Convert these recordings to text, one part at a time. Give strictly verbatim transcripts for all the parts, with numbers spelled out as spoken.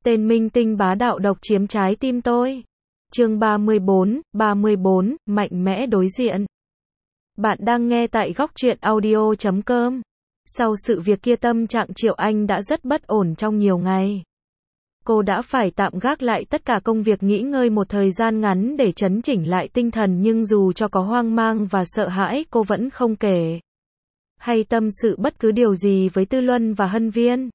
Tên minh tinh bá đạo độc chiếm trái tim tôi. Chương ba mươi bốn, ba mươi bốn, mạnh mẽ đối diện. Bạn đang nghe tại góc truyện audio chấm com. Sau sự việc kia tâm trạng Triệu Anh đã rất bất ổn trong nhiều ngày. Cô đã phải tạm gác lại tất cả công việc nghỉ ngơi một thời gian ngắn để trấn chỉnh lại tinh thần, nhưng dù cho có hoang mang và sợ hãi cô vẫn không kể hay tâm sự bất cứ điều gì với Tư Luân và Hân Viên.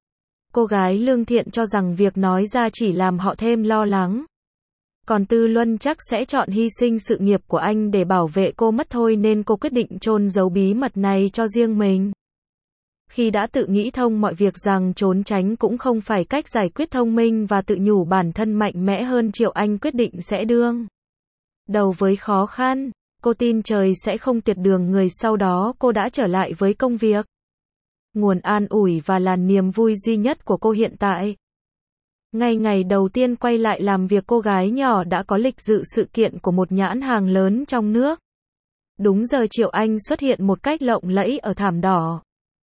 Cô gái lương thiện cho rằng việc nói ra chỉ làm họ thêm lo lắng. Còn Tư Luân chắc sẽ chọn hy sinh sự nghiệp của anh để bảo vệ cô mất thôi, nên cô quyết định chôn giấu bí mật này cho riêng mình. Khi đã tự nghĩ thông mọi việc rằng trốn tránh cũng không phải cách giải quyết thông minh và tự nhủ bản thân mạnh mẽ hơn, Triệu Anh quyết định sẽ đương đầu với khó khăn. Cô tin trời sẽ không tuyệt đường người, sau đó cô đã trở lại với công việc. Nguồn an ủi và là niềm vui duy nhất của cô hiện tại. Ngay ngày đầu tiên quay lại làm việc, cô gái nhỏ đã có lịch dự sự kiện của một nhãn hàng lớn trong nước. Đúng giờ Triệu Anh xuất hiện một cách lộng lẫy ở thảm đỏ.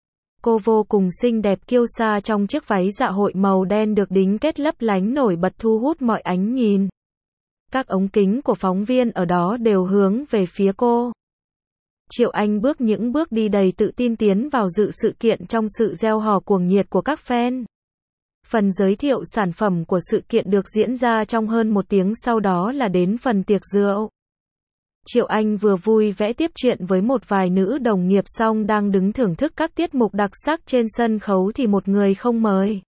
Cô vô cùng xinh đẹp kiêu sa trong chiếc váy dạ hội màu đen được đính kết lấp lánh nổi bật, thu hút mọi ánh nhìn. Các ống kính của phóng viên ở đó đều hướng về phía cô. Triệu Anh bước những bước đi đầy tự tin tiến vào dự sự kiện trong sự reo hò cuồng nhiệt của các fan. Phần giới thiệu sản phẩm của sự kiện được diễn ra trong hơn một tiếng, sau đó là đến phần tiệc rượu. Triệu Anh vừa vui vẻ tiếp chuyện với một vài nữ đồng nghiệp xong đang đứng thưởng thức các tiết mục đặc sắc trên sân khấu thì một người không mời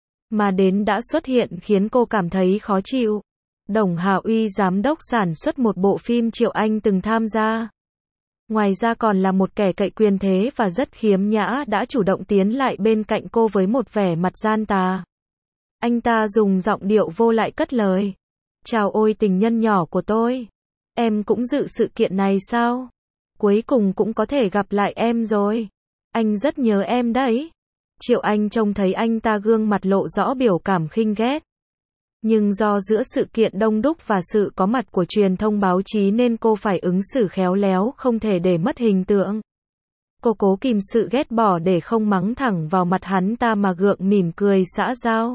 mà đến đã xuất hiện khiến cô cảm thấy khó chịu. Đồng Hà Uy, giám đốc sản xuất một bộ phim Triệu Anh từng tham gia. Ngoài ra còn là một kẻ cậy quyền thế và rất khiếm nhã, đã chủ động tiến lại bên cạnh cô với một vẻ mặt gian tà. Anh ta dùng giọng điệu vô lại cất lời. Chào ôi tình nhân nhỏ của tôi. Em cũng dự sự kiện này sao? Cuối cùng cũng có thể gặp lại em rồi. Anh rất nhớ em đấy. Triệu Anh trông thấy anh ta gương mặt lộ rõ biểu cảm khinh ghét. Nhưng do giữa sự kiện đông đúc và sự có mặt của truyền thông báo chí nên cô phải ứng xử khéo léo, không thể để mất hình tượng. Cô cố kìm sự ghét bỏ để không mắng thẳng vào mặt hắn ta mà gượng mỉm cười xã giao.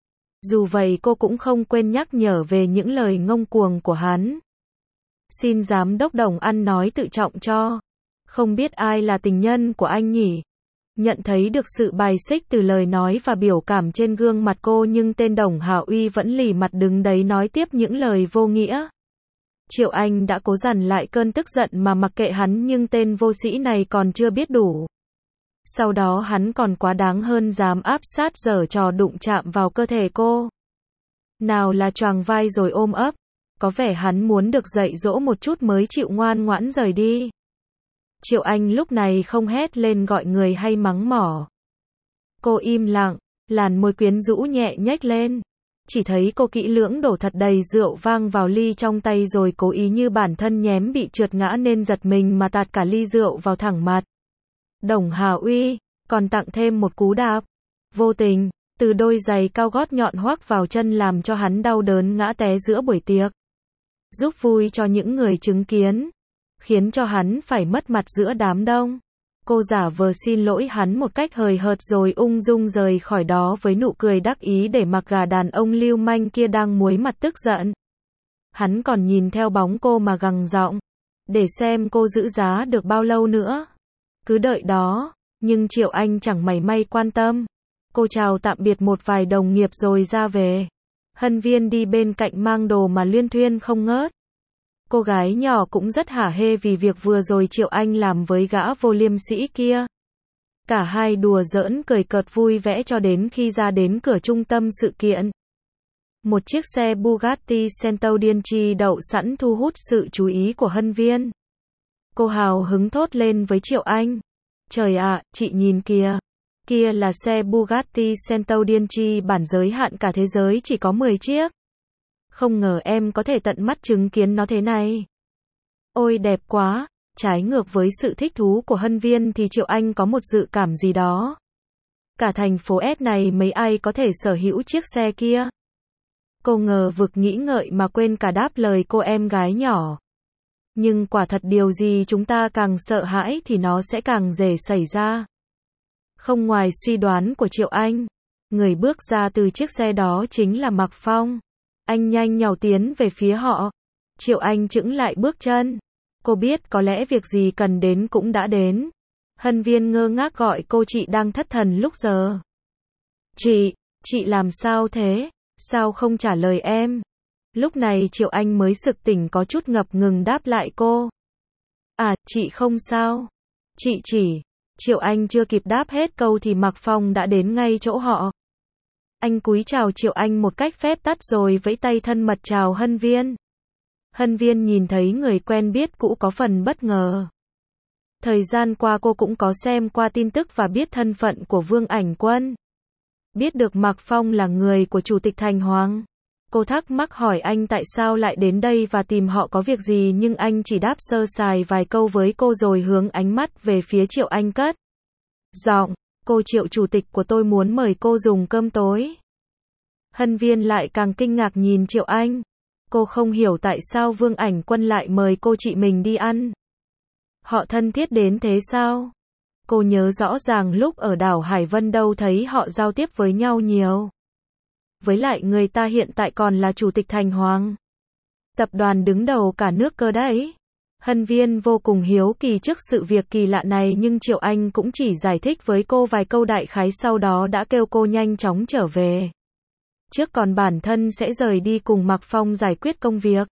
Dù vậy cô cũng không quên nhắc nhở về những lời ngông cuồng của hắn. Xin giám đốc Đồng ăn nói tự trọng cho. Không biết ai là tình nhân của anh nhỉ? Nhận thấy được sự bài xích từ lời nói và biểu cảm trên gương mặt cô, nhưng tên Đồng Hà Uy vẫn lì mặt đứng đấy nói tiếp những lời vô nghĩa. Triệu Anh đã cố dằn lại cơn tức giận mà mặc kệ hắn, nhưng tên vô sĩ này còn chưa biết đủ. Sau đó hắn còn quá đáng hơn, dám áp sát giở trò đụng chạm vào cơ thể cô. Nào là choàng vai rồi ôm ấp. Có vẻ hắn muốn được dạy dỗ một chút mới chịu ngoan ngoãn rời đi. Triệu Anh lúc này không hét lên gọi người hay mắng mỏ. Cô im lặng, làn môi quyến rũ nhẹ nhếch lên. Chỉ thấy cô kỹ lưỡng đổ thật đầy rượu vang vào ly trong tay rồi cố ý như bản thân nhém bị trượt ngã nên giật mình mà tạt cả ly rượu vào thẳng mặt Đồng Hà Uy, còn tặng thêm một cú đạp vô tình từ đôi giày cao gót nhọn hoắc vào chân làm cho hắn đau đớn ngã té giữa buổi tiệc. Giúp vui cho những người chứng kiến, khiến cho hắn phải mất mặt giữa đám đông. Cô giả vờ xin lỗi hắn một cách hời hợt rồi ung dung rời khỏi đó với nụ cười đắc ý để mặc gà đàn ông lưu manh kia đang muối mặt tức giận. Hắn còn nhìn theo bóng cô mà gằn giọng, để xem cô giữ giá được bao lâu nữa. Cứ đợi đó, nhưng Triệu Anh chẳng mảy may quan tâm. Cô chào tạm biệt một vài đồng nghiệp rồi ra về. Hân Viên đi bên cạnh mang đồ mà luyên thuyên không ngớt. Cô gái nhỏ cũng rất hả hê vì việc vừa rồi Triệu Anh làm với gã vô liêm sĩ kia. Cả hai đùa giỡn cười cợt vui vẻ cho đến khi ra đến cửa trung tâm sự kiện. Một chiếc xe Bugatti Centodieci đậu sẵn thu hút sự chú ý của Hân Viên. Cô hào hứng thốt lên với Triệu Anh. Trời ạ, chị nhìn kìa. Kia là xe Bugatti Centodieci bản giới hạn cả thế giới chỉ có mười chiếc. Không ngờ em có thể tận mắt chứng kiến nó thế này. Ôi đẹp quá. Trái ngược với sự thích thú của Hân Viên thì Triệu Anh có một dự cảm gì đó. Cả thành phố S này mấy ai có thể sở hữu chiếc xe kia. Cô ngờ vực nghĩ ngợi mà quên cả đáp lời cô em gái nhỏ. Nhưng quả thật điều gì chúng ta càng sợ hãi thì nó sẽ càng dễ xảy ra. Không ngoài suy đoán của Triệu Anh, Người bước ra từ chiếc xe đó chính là Mạc Phong. Anh nhanh nhảu tiến về phía họ. Triệu Anh chững lại bước chân. Cô biết có lẽ việc gì cần đến cũng đã đến. Hân Viên ngơ ngác gọi cô chị đang thất thần lúc giờ. Chị, chị làm sao thế? Sao không trả lời em? Lúc này Triệu Anh mới sực tỉnh có chút ngập ngừng đáp lại cô. À, chị không sao. Chị chỉ. Triệu Anh chưa kịp đáp hết câu thì Mạc Phong đã đến ngay chỗ họ. Anh cúi chào Triệu Anh một cách phép tắc rồi vẫy tay thân mật chào Hân Viên. Hân Viên nhìn thấy người quen biết cũ có phần bất ngờ. Thời gian qua cô cũng có xem qua tin tức và biết thân phận của Vương Ảnh Quân. Biết được Mạc Phong là người của Chủ tịch Thành Hoàng. Cô thắc mắc hỏi anh tại sao lại đến đây và tìm họ có việc gì, nhưng anh chỉ đáp sơ sài vài câu với cô rồi hướng ánh mắt về phía Triệu Anh cất giọng. Cô Triệu, chủ tịch của tôi muốn mời cô dùng cơm tối. Hân Viên lại càng kinh ngạc nhìn Triệu Anh. Cô không hiểu tại sao Vương Ảnh Quân lại mời cô chị mình đi ăn. Họ thân thiết đến thế sao? Cô nhớ rõ ràng lúc ở đảo Hải Vân đâu thấy họ giao tiếp với nhau nhiều. Với lại người ta hiện tại còn là Chủ tịch Thành Hoàng. Tập đoàn đứng đầu cả nước cơ đấy. Hân Viên vô cùng hiếu kỳ trước sự việc kỳ lạ này, nhưng Triệu Anh cũng chỉ giải thích với cô vài câu đại khái, sau đó đã kêu cô nhanh chóng trở về. Trước còn bản thân sẽ rời đi cùng Mạc Phong giải quyết công việc.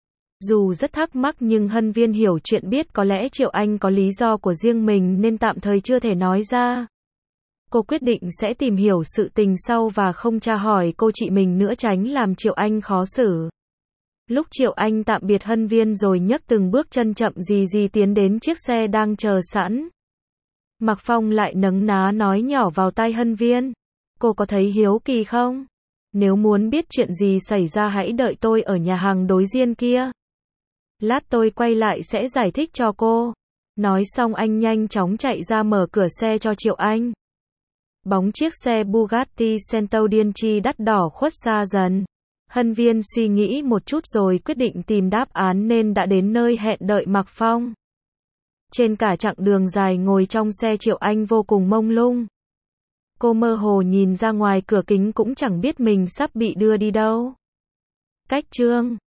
Dù rất thắc mắc nhưng Hân Viên hiểu chuyện, biết có lẽ Triệu Anh có lý do của riêng mình nên tạm thời chưa thể nói ra. Cô quyết định sẽ tìm hiểu sự tình sau và không tra hỏi cô chị mình nữa, tránh làm Triệu Anh khó xử. Lúc Triệu Anh tạm biệt Hân Viên rồi nhấc từng bước chân chậm gì gì tiến đến chiếc xe đang chờ sẵn. Mạc Phong lại nấng ná nói nhỏ vào tai Hân Viên. Cô có thấy hiếu kỳ không? Nếu muốn biết chuyện gì xảy ra hãy đợi tôi ở nhà hàng đối diện kia. Lát tôi quay lại sẽ giải thích cho cô. Nói xong anh nhanh chóng chạy ra mở cửa xe cho Triệu Anh. Bóng chiếc xe Bugatti Centaudion đắt đỏ khuất xa dần. Hân Viên suy nghĩ một chút rồi quyết định tìm đáp án nên đã đến nơi hẹn đợi Mạc Phong. Trên cả chặng đường dài ngồi trong xe, Triệu Anh vô cùng mông lung. Cô mơ hồ nhìn ra ngoài cửa kính cũng chẳng biết mình sắp bị đưa đi đâu. Cách chương